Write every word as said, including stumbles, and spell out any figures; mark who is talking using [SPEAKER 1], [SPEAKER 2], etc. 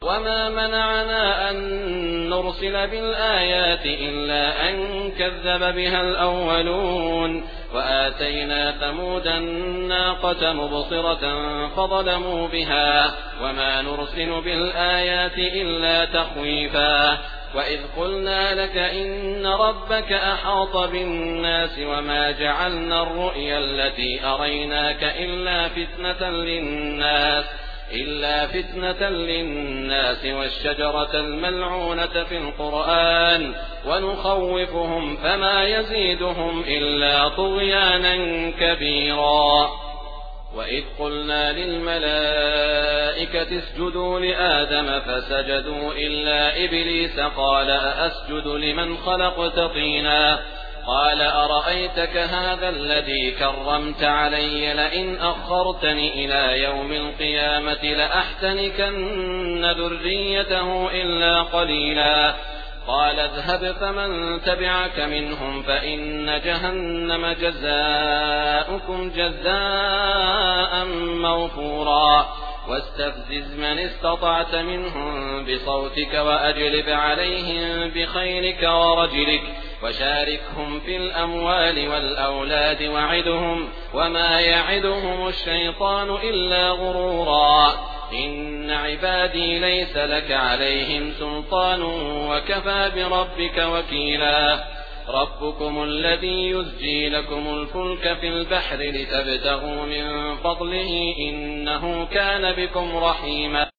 [SPEAKER 1] وما منعنا أن نرسل بالآيات إلا أن كذب بها الأولون وآتينا ثمود الناقة مبصرة فظلموا بها وما نرسل بالآيات إلا تخويفا وإذ قلنا لك إن ربك أحاط بالناس وما جعلنا الرؤيا التي أريناك إلا فتنة للناس إلا فتنة للناس والشجرة الملعونة في القرآن ونخوفهم فما يزيدهم إلا طغيانا كبيرا وإذ قلنا للملائكة اسجدوا لآدم فسجدوا إلا إبليس قال أأسجد لمن خلقت طينا قال أرأيتك هذا الذي كرمت علي لئن أخرتني إلى يوم القيامة لأحتنكن ذريته إلا قليلا قال اذهب فمن تبعك منهم فإن جهنم جزاؤكم جزاء موفورا واستفزز من استطعت منهم بصوتك وأجلب عليهم بخيلك ورجلك وشاركهم في الأموال والأولاد وعدهم وما يعدهم الشيطان إلا غرورا إن عبادي ليس لك عليهم سلطان وكفى بربك وكيلا ربكم الذي يزجي لكم الفلك في البحر لتبتغوا من فضله إنه كان بكم رحيما